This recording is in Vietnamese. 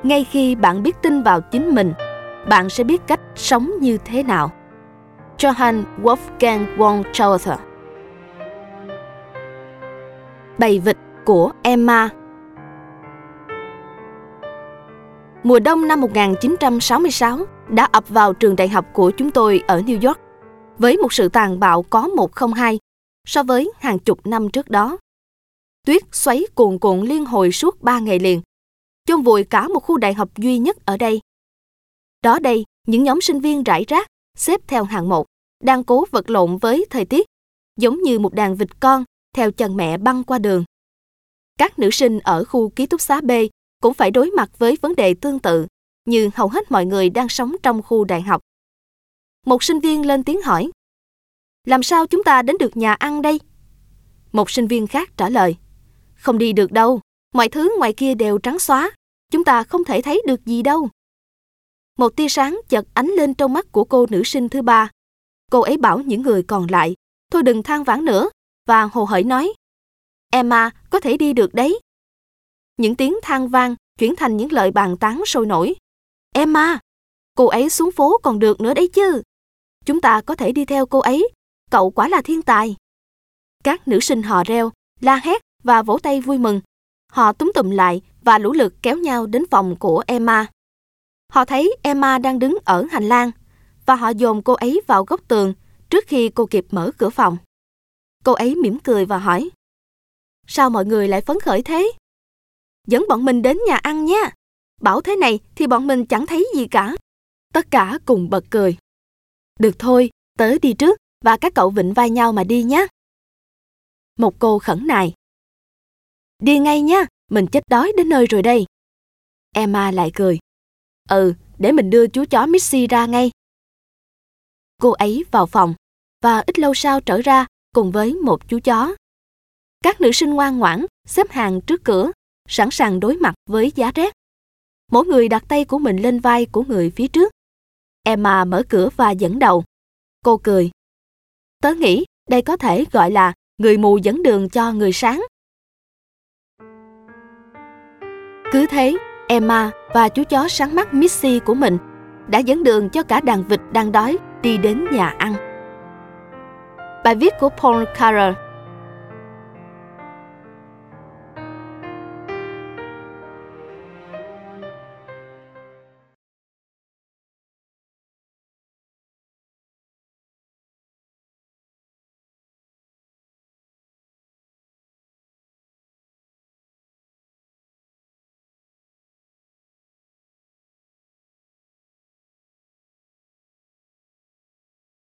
Ngay khi bạn biết tin vào chính mình, bạn sẽ biết cách sống như thế nào. Johann Wolfgang von Goethe. Bầy vịt của Emma. Mùa đông năm 1966 đã ập vào trường đại học của chúng tôi ở New York với một sự tàn bạo có 102 so với hàng chục năm trước đó. Tuyết xoáy cuồn cuộn liên hồi suốt 3 ngày liền, chôn vùi cả một khu đại học duy nhất ở đây. Đó đây, những nhóm sinh viên rải rác, xếp theo hàng một, đang cố vật lộn với thời tiết, giống như một đàn vịt con theo chân mẹ băng qua đường. Các nữ sinh ở khu ký túc xá B cũng phải đối mặt với vấn đề tương tự, như hầu hết mọi người đang sống trong khu đại học. Một sinh viên lên tiếng hỏi: "Làm sao chúng ta đến được nhà ăn đây?" Một sinh viên khác trả lời: "Không đi được đâu, mọi thứ ngoài kia đều trắng xóa, chúng ta không thể thấy được gì đâu." Một tia sáng chợt ánh lên trong mắt của cô nữ sinh thứ ba. Cô ấy bảo những người còn lại thôi đừng than vãn nữa và hồ hởi nói: "Emma có thể đi được đấy." Những tiếng than vang chuyển thành những lời bàn tán sôi nổi. "Emma, cô ấy xuống phố còn được nữa đấy chứ. Chúng ta có thể đi theo cô ấy, cậu quả là thiên tài." Các nữ sinh hò reo, la hét và vỗ tay vui mừng. Họ túm tụm lại và lũ lượt kéo nhau đến phòng của Emma. Họ thấy Emma đang đứng ở hành lang và họ dồn cô ấy vào góc tường trước khi cô kịp mở cửa phòng. Cô ấy mỉm cười và hỏi: "Sao mọi người lại phấn khởi thế?" "Dẫn bọn mình đến nhà ăn nha. Bảo thế này thì bọn mình chẳng thấy gì cả." Tất cả cùng bật cười. "Được thôi, tớ đi trước và các cậu vịn vai nhau mà đi nhé." Một cô khẩn nài: "Đi ngay nha, mình chết đói đến nơi rồi đây." Emma lại cười: Để mình đưa chú chó Missy ra ngay." Cô ấy vào phòng và ít lâu sau trở ra cùng với một chú chó. Các nữ sinh ngoan ngoãn xếp hàng trước cửa, sẵn sàng đối mặt với giá rét. Mỗi người đặt tay của mình lên vai của người phía trước. Emma mở cửa và dẫn đầu. Cô cười: "Tớ nghĩ đây có thể gọi là người mù dẫn đường cho người sáng." Cứ thế, Emma và chú chó sáng mắt Missy của mình đã dẫn đường cho cả đàn vịt đang đói đi đến nhà ăn. Bài viết của Paul Carrer